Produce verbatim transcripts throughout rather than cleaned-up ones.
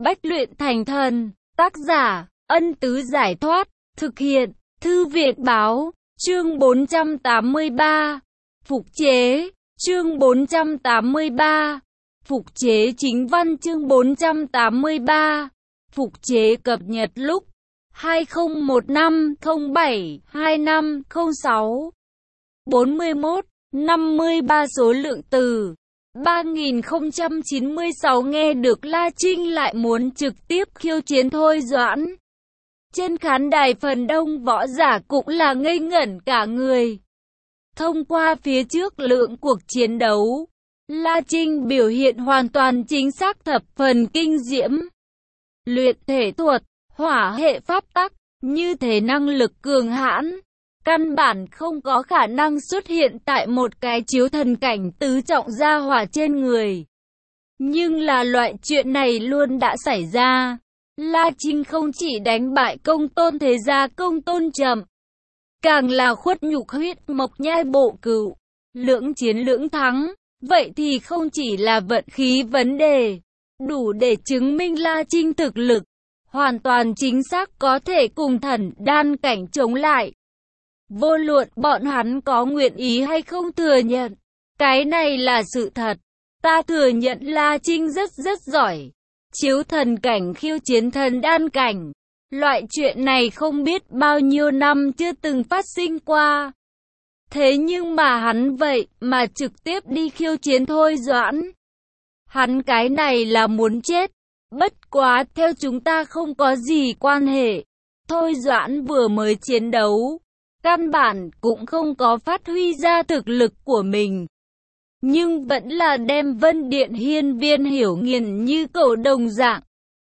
bách luyện thành thần. Tác giả, Ân Tứ Giải Thoát. Thực hiện, Thư viện Báo. Chương bốn trăm tám mươi ba. Phục chế. Chương bốn trăm tám mươi ba. Phục chế chính văn. Chương bốn trăm tám mươi ba. Phục chế cập nhật lúc hai không một năm không bảy hai năm không sáu. bốn mươi mốt, năm mươi ba số lượng từ ba nghìn không trăm chín mươi sáu. Nghe được La Trinh lại muốn trực tiếp khiêu chiến Thôi Doãn. Trên khán đài phần đông võ giả cũng là ngây ngẩn cả người. Thông qua phía trước lượng cuộc chiến đấu, La Trinh biểu hiện hoàn toàn chính xác thập phần kinh diễm. Luyện thể thuật, hỏa hệ pháp tắc, như thế năng lực cường hãn, căn bản không có khả năng xuất hiện tại một cái chiếu thần cảnh tứ trọng gia hỏa trên người. Nhưng là loại chuyện này luôn đã xảy ra. La Trinh không chỉ đánh bại Công Tôn Thế Gia Công Tôn Trầm, càng là khuất nhục huyết mộc nhai bộ cửu, lưỡng chiến lưỡng thắng. Vậy thì không chỉ là vận khí vấn đề, đủ để chứng minh La Trinh thực lực hoàn toàn chính xác có thể cùng thần đan cảnh chống lại. Vô luận bọn hắn có nguyện ý hay không thừa nhận, cái này là sự thật. Ta thừa nhận La Trinh rất rất giỏi. Chiếu thần cảnh khiêu chiến thần đan cảnh, loại chuyện này không biết bao nhiêu năm chưa từng phát sinh qua. Thế nhưng mà hắn vậy mà trực tiếp đi khiêu chiến Thôi Doãn. Hắn cái này là muốn chết. Bất quá theo chúng ta không có gì quan hệ. Thôi Doãn vừa mới chiến đấu, căn bản cũng không có phát huy ra thực lực của mình. Nhưng vẫn là đem Vân Điện hiên viên hiểu nghiền như cẩu đồng dạng.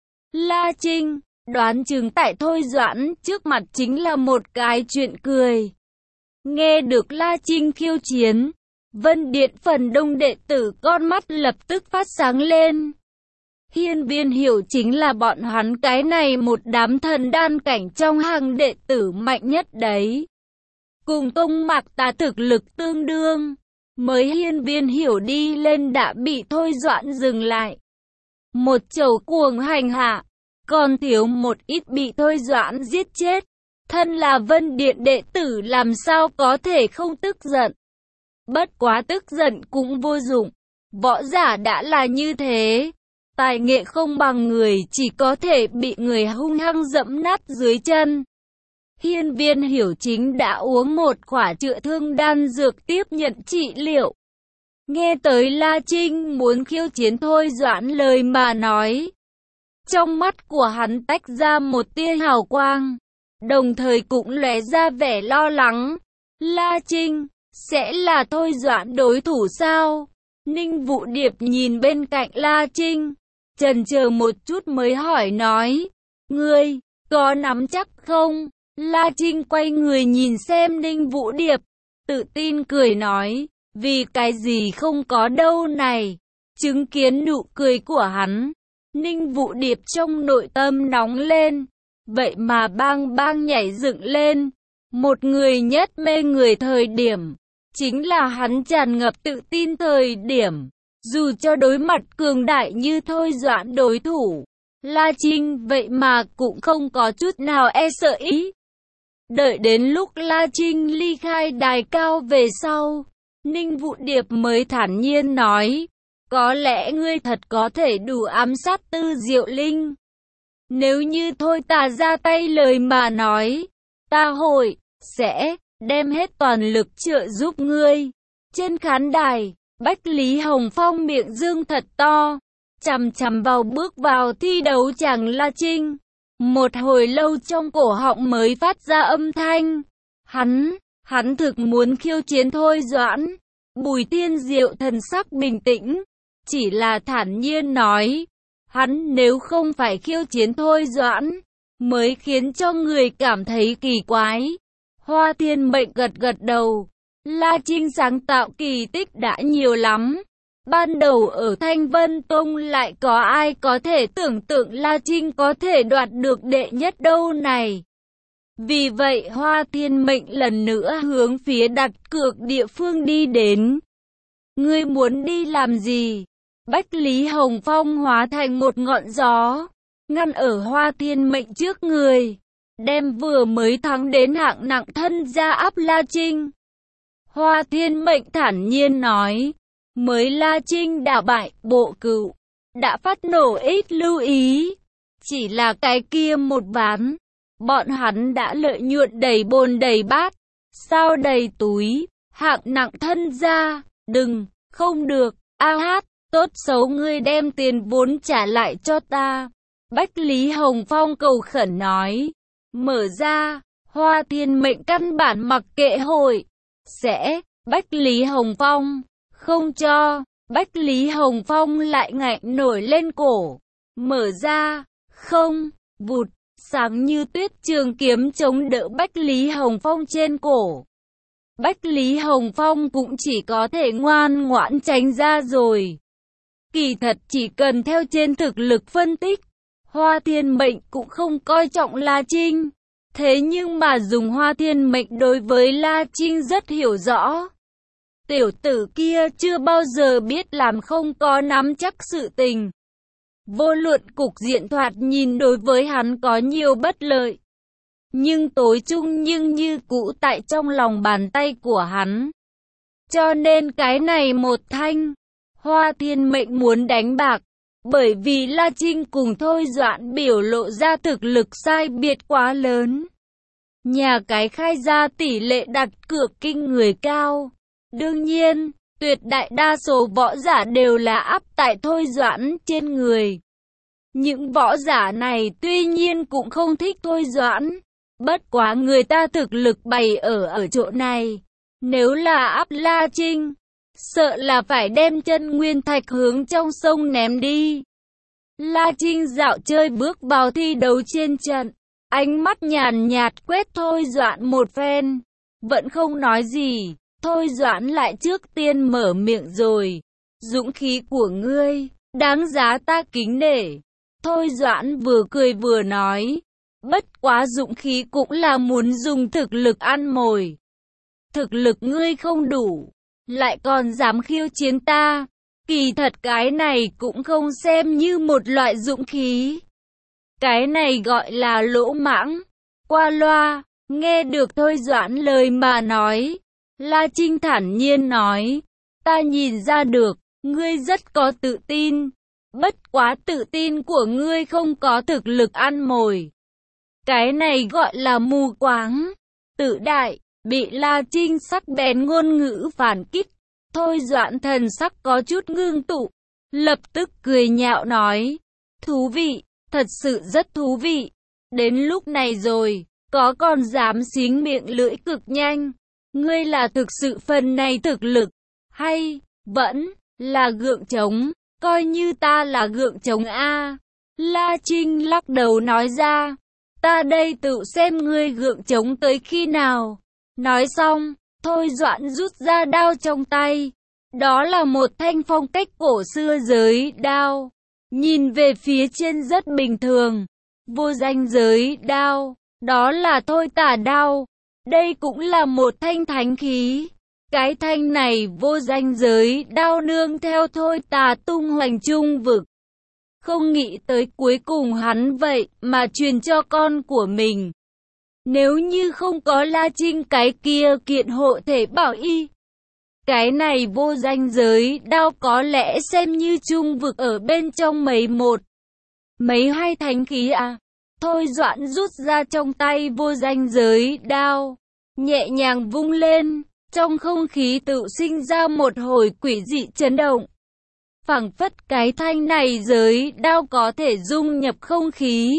La Trinh, đoán chừng tại Thôi Doãn trước mặt chính là một cái chuyện cười. Nghe được La Trinh khiêu chiến, Vân Điện phần đông đệ tử con mắt lập tức phát sáng lên. Hiên viên hiểu chính là bọn hắn cái này một đám thần đan cảnh trong hàng đệ tử mạnh nhất đấy. Cùng Tông Mạc Tà thực lực tương đương. Mới hiên viên hiểu đi lên đã bị Thôi Doãn dừng lại. Một chầu cuồng hành hạ, còn thiếu một ít bị Thôi Doãn giết chết. Thân là Vân Điện đệ tử làm sao có thể không tức giận. Bất quá tức giận cũng vô dụng. Võ giả đã là như thế. Tài nghệ không bằng người, chỉ có thể bị người hung hăng dẫm nát dưới chân. Hiên viên hiểu chính đã uống một quả chữa thương đan dược tiếp nhận trị liệu. Nghe tới La Trinh muốn khiêu chiến Thôi Doãn lời mà nói. Trong mắt của hắn tách ra một tia hào quang, đồng thời cũng lóe ra vẻ lo lắng. La Trinh, sẽ là Thôi Doãn đối thủ sao? Ninh Vũ Điệp nhìn bên cạnh La Trinh, chần chờ một chút mới hỏi nói. Ngươi, có nắm chắc không? La Trinh quay người nhìn xem Ninh Vũ Điệp, tự tin cười nói, vì cái gì không có đâu này. Chứng kiến nụ cười của hắn, Ninh Vũ Điệp trong nội tâm nóng lên, vậy mà bang bang nhảy dựng lên. Một người nhất mê người thời điểm, chính là hắn tràn ngập tự tin thời điểm. Dù cho đối mặt cường đại như Thôi Doãn đối thủ, La Trinh vậy mà cũng không có chút nào e sợ ý. Đợi đến lúc La Trinh ly khai đài cao về sau, Ninh Vũ Điệp mới thản nhiên nói, có lẽ ngươi thật có thể đủ ám sát Tư Diệu Linh. Nếu như Thôi ta ra tay lời mà nói, ta hội, sẽ, đem hết toàn lực trợ giúp ngươi. Trên khán đài, Bách Lý Hồng Phong miệng dương thật to, chằm chằm vào bước vào thi đấu chàng La Trinh. Một hồi lâu trong cổ họng mới phát ra âm thanh. Hắn, hắn thực muốn khiêu chiến Thôi Doãn. Bùi Tiên Diệu thần sắc bình tĩnh, chỉ là thản nhiên nói. Hắn nếu không phải khiêu chiến Thôi Doãn, mới khiến cho người cảm thấy kỳ quái. Hoa Thiên Mệnh gật gật đầu. La Trinh sáng tạo kỳ tích đã nhiều lắm. Ban đầu ở Thanh Vân Tông lại có ai có thể tưởng tượng La Trinh có thể đoạt được đệ nhất đâu này. Vì vậy Hoa Thiên Mệnh lần nữa hướng phía đặt cược địa phương đi đến. Ngươi muốn đi làm gì? Bách Lý Hồng Phong hóa thành một ngọn gió, ngăn ở Hoa Thiên Mệnh trước người, đem vừa mới thắng đến hạng nặng thân gia áp La Trinh. Hoa Thiên Mệnh thản nhiên nói, mới La Trinh đã bại, bộ cựu đã phát nổ ít lưu ý. Chỉ là cái kia một ván, bọn hắn đã lợi nhuận đầy bồn đầy bát, sao đầy túi, hạng nặng thân gia, đừng, không được, a hát, tốt xấu ngươi đem tiền vốn trả lại cho ta. Bách Lý Hồng Phong cầu khẩn nói, mở ra, Hoa Thiên Mệnh căn bản mặc kệ hội, sẽ, Bách Lý Hồng Phong, không cho, Bách Lý Hồng Phong lại ngạnh nổi lên cổ, mở ra, không, vụt, sáng như tuyết trường kiếm chống đỡ Bách Lý Hồng Phong trên cổ. Bách Lý Hồng Phong cũng chỉ có thể ngoan ngoãn tránh ra rồi. Kỳ thật chỉ cần theo trên thực lực phân tích, Hoa Thiên Mệnh cũng không coi trọng La Trinh. Thế nhưng mà dùng Hoa Thiên Mệnh đối với La Trinh rất hiểu rõ. Tiểu tử kia chưa bao giờ biết làm không có nắm chắc sự tình. Vô luận cục diện thoạt nhìn đối với hắn có nhiều bất lợi, nhưng tối chung nhưng như cũ tại trong lòng bàn tay của hắn. Cho nên cái này một thanh, Hoa Thiên Mệnh muốn đánh bạc, bởi vì La Trinh cùng Thôi Doãn biểu lộ ra thực lực sai biệt quá lớn. Nhà cái khai ra tỷ lệ đặt cược kinh người cao. Đương nhiên, tuyệt đại đa số võ giả đều là áp tại Thôi Doãn trên người. Những võ giả này tuy nhiên cũng không thích Thôi Doãn, bất quá người ta thực lực bày ở ở chỗ này. Nếu là áp La Trinh, sợ là phải đem chân nguyên thạch hướng trong sông ném đi. La Trinh dạo chơi bước vào thi đấu trên trận, ánh mắt nhàn nhạt quét Thôi Doãn một phen, vẫn không nói gì. Thôi Doãn lại trước tiên mở miệng rồi, dũng khí của ngươi, đáng giá ta kính nể. Thôi Doãn vừa cười vừa nói, bất quá dũng khí cũng là muốn dùng thực lực ăn mồi. Thực lực ngươi không đủ, lại còn dám khiêu chiến ta, kỳ thật cái này cũng không xem như một loại dũng khí. Cái này gọi là lỗ mãng, qua loa. Nghe được Thôi Doãn lời mà nói, La Trinh thản nhiên nói, ta nhìn ra được, ngươi rất có tự tin, bất quá tự tin của ngươi không có thực lực ăn mồi. Cái này gọi là mù quáng, tự đại. Bị La Trinh sắc bén ngôn ngữ phản kích, Thôi Doãn thần sắc có chút ngưng tụ, lập tức cười nhạo nói, thú vị, thật sự rất thú vị. Đến lúc này rồi, có còn dám xính miệng lưỡi cực nhanh. Ngươi là thực sự phần này thực lực, hay vẫn là gượng trống, coi như ta là gượng trống a. La Trinh lắc đầu nói ra, ta đây tự xem ngươi gượng trống tới khi nào. Nói xong, Thôi Doãn rút ra đao trong tay. Đó là một thanh phong cách cổ xưa giới đao. Nhìn về phía trên rất bình thường. Vô danh giới đao. Đó là Thôi Tả đao. Đây cũng là một thanh thánh khí. Cái thanh này vô danh giới đao nương theo Thôi Tả tung hoành trung vực. Không nghĩ tới cuối cùng hắn vậy mà truyền cho con của mình. Nếu như không có La Trinh cái kia kiện hộ thể bảo y, cái này vô danh giới đao có lẽ xem như trung vực ở bên trong mấy một, mấy hai thánh khí à. Thôi Doãn rút ra trong tay vô danh giới đao, nhẹ nhàng vung lên, trong không khí tự sinh ra một hồi quỷ dị chấn động. Phảng phất cái thanh này giới đao có thể dung nhập không khí.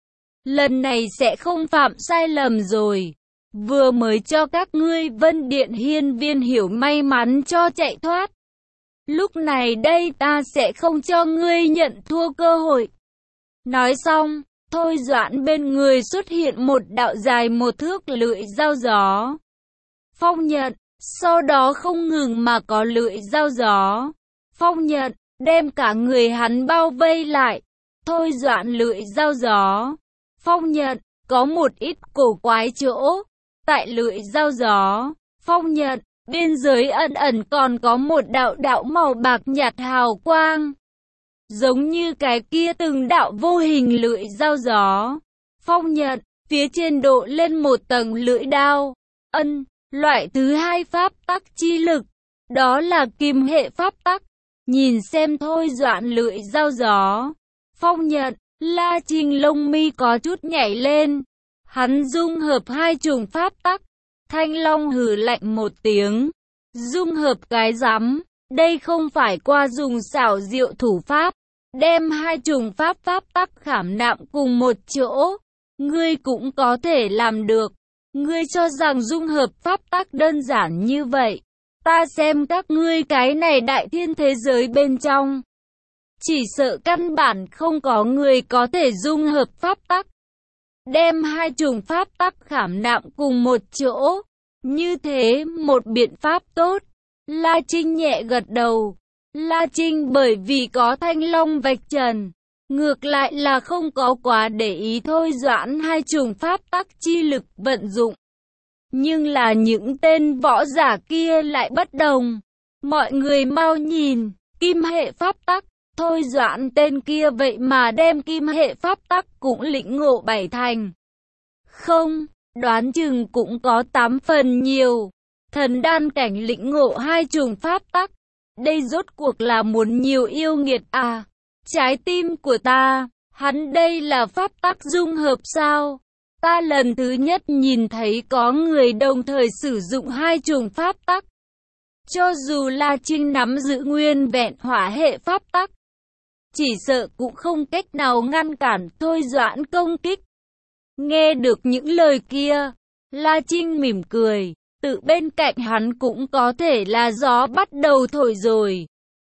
Lần này sẽ không phạm sai lầm rồi. Vừa mới cho các ngươi Vân Điện hiên viên hiểu may mắn cho chạy thoát. Lúc này đây ta sẽ không cho ngươi nhận thua cơ hội. Nói xong, Thôi Doãn bên người xuất hiện một đạo dài một thước lưỡi dao gió. Phong nhận, sau đó không ngừng mà có lưỡi dao gió. Phong nhận, đem cả người hắn bao vây lại. Thôi Doãn lưỡi dao gió. Phong nhận, có một ít cổ quái chỗ. Tại lưỡi dao gió, phong nhận, biên giới ẩn ẩn còn có một đạo đạo màu bạc nhạt hào quang. giống như cái kia từng đạo vô hình lưỡi dao gió. Phong nhận, phía trên độ lên một tầng lưỡi đao. Ân, loại thứ hai pháp tắc chi lực, đó là kim hệ pháp tắc. Nhìn xem Thôi Doãn lưỡi dao gió. Phong nhận, La Trinh lông mi có chút nhảy lên. Hắn dung hợp hai chủng pháp tắc. Thanh Long hừ lạnh một tiếng. Dung hợp cái rắm, đây không phải qua dùng xảo diệu thủ pháp, đem hai chủng pháp pháp tắc khảm nạm cùng một chỗ. Ngươi cũng có thể làm được. Ngươi cho rằng dung hợp pháp tắc đơn giản như vậy. Ta xem các ngươi cái này đại thiên thế giới bên trong, chỉ sợ căn bản không có người có thể dung hợp pháp tắc, đem hai chủng pháp tắc khảm nạm cùng một chỗ. Như thế một biện pháp tốt. La Trinh nhẹ gật đầu. La Trinh bởi vì có Thanh Long vạch trần, ngược lại là không có quá để ý Thôi Doãn hai chủng pháp tắc chi lực vận dụng. Nhưng là những tên võ giả kia lại bất đồng. Mọi người mau nhìn, kim hệ pháp tắc, Thôi Doãn tên kia vậy mà đem kim hệ pháp tắc cũng lĩnh ngộ bảy thành. Không, đoán chừng cũng có tám phần nhiều. Thần đan cảnh lĩnh ngộ hai chủng pháp tắc. Đây rốt cuộc là muốn nhiều yêu nghiệt à? Trái tim của ta, hắn đây là pháp tắc dung hợp sao? Ta lần thứ nhất nhìn thấy có người đồng thời sử dụng hai chủng pháp tắc. Cho dù La Trinh nắm giữ nguyên vẹn hỏa hệ pháp tắc, chỉ sợ cũng không cách nào ngăn cản Thôi Doãn công kích. Nghe được những lời kia, La Trinh mỉm cười, tự bên cạnh hắn cũng có thể là gió bắt đầu thổi rồi.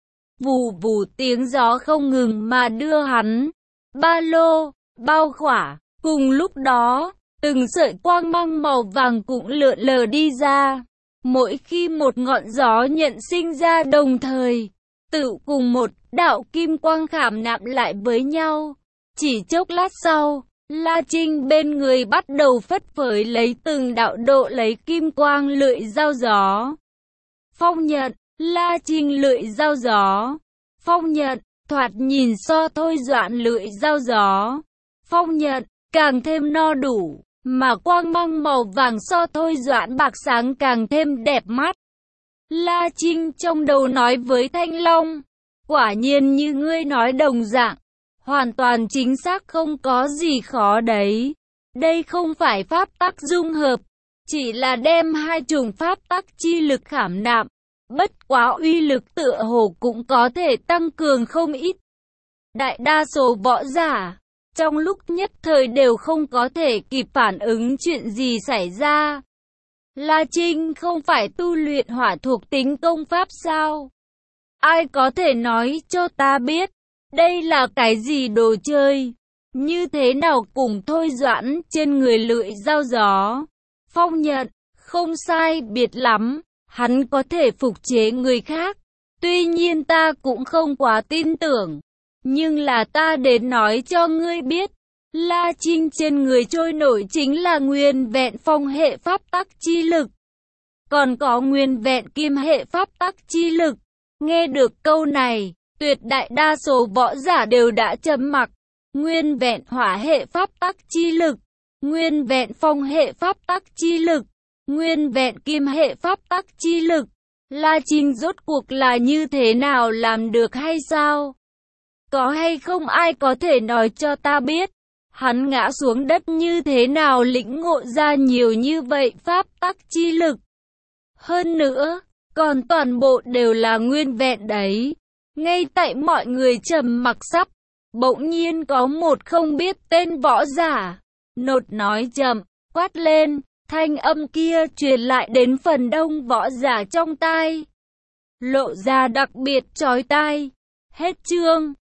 Vù vù tiếng gió không ngừng mà đưa hắn, ba lô, bao khỏa. Cùng lúc đó, từng sợi quang mang màu vàng cũng lượn lờ đi ra. Mỗi khi một ngọn gió nhận sinh ra đồng thời, tự cùng một đạo kim quang khảm nạm lại với nhau. Chỉ chốc lát sau, La Trinh bên người bắt đầu phất phới lấy từng đạo độ lấy kim quang lưỡi dao gió. Phong nhận, La Trinh lưỡi dao gió. Phong nhận, thoạt nhìn so Thôi Doãn lưỡi dao gió. Phong nhận, càng thêm no đủ, mà quang mang màu vàng so Thôi Doãn bạc sáng càng thêm đẹp mắt. La Trinh trong đầu nói với Thanh Long, quả nhiên như ngươi nói đồng dạng, hoàn toàn chính xác không có gì khó đấy. Đây không phải pháp tắc dung hợp, chỉ là đem hai chủng pháp tắc chi lực khảm nạm, bất quá uy lực tựa hồ cũng có thể tăng cường không ít. Đại đa số võ giả, trong lúc nhất thời đều không có thể kịp phản ứng chuyện gì xảy ra. La Trinh không phải tu luyện hỏa thuộc tính công pháp sao? Ai có thể nói cho ta biết, đây là cái gì đồ chơi? Như thế nào cùng Thôi Doãn trên người lưỡi dao gió? Phong nhận, không sai biệt lắm, hắn có thể phục chế người khác. Tuy nhiên ta cũng không quá tin tưởng. Nhưng là ta đến nói cho ngươi biết, La Trinh trên người trôi nổi chính là nguyên vẹn phong hệ pháp tắc chi lực. Còn có nguyên vẹn kim hệ pháp tắc chi lực. Nghe được câu này, tuyệt đại đa số võ giả đều đã trầm mặc. Nguyên vẹn hỏa hệ pháp tắc chi lực, nguyên vẹn phong hệ pháp tắc chi lực, nguyên vẹn kim hệ pháp tắc chi lực. La Trinh rốt cuộc là như thế nào làm được hay sao? Có hay không ai có thể nói cho ta biết, hắn ngã xuống đất như thế nào lĩnh ngộ ra nhiều như vậy pháp tắc chi lực? Hơn nữa, còn toàn bộ đều là nguyên vẹn đấy. Ngay tại mọi người trầm mặc sắp, bỗng nhiên có một không biết tên võ giả, nột nói chậm, quát lên, thanh âm kia truyền lại đến phần đông võ giả trong tai, lộ ra đặc biệt chói tai. Hết chương.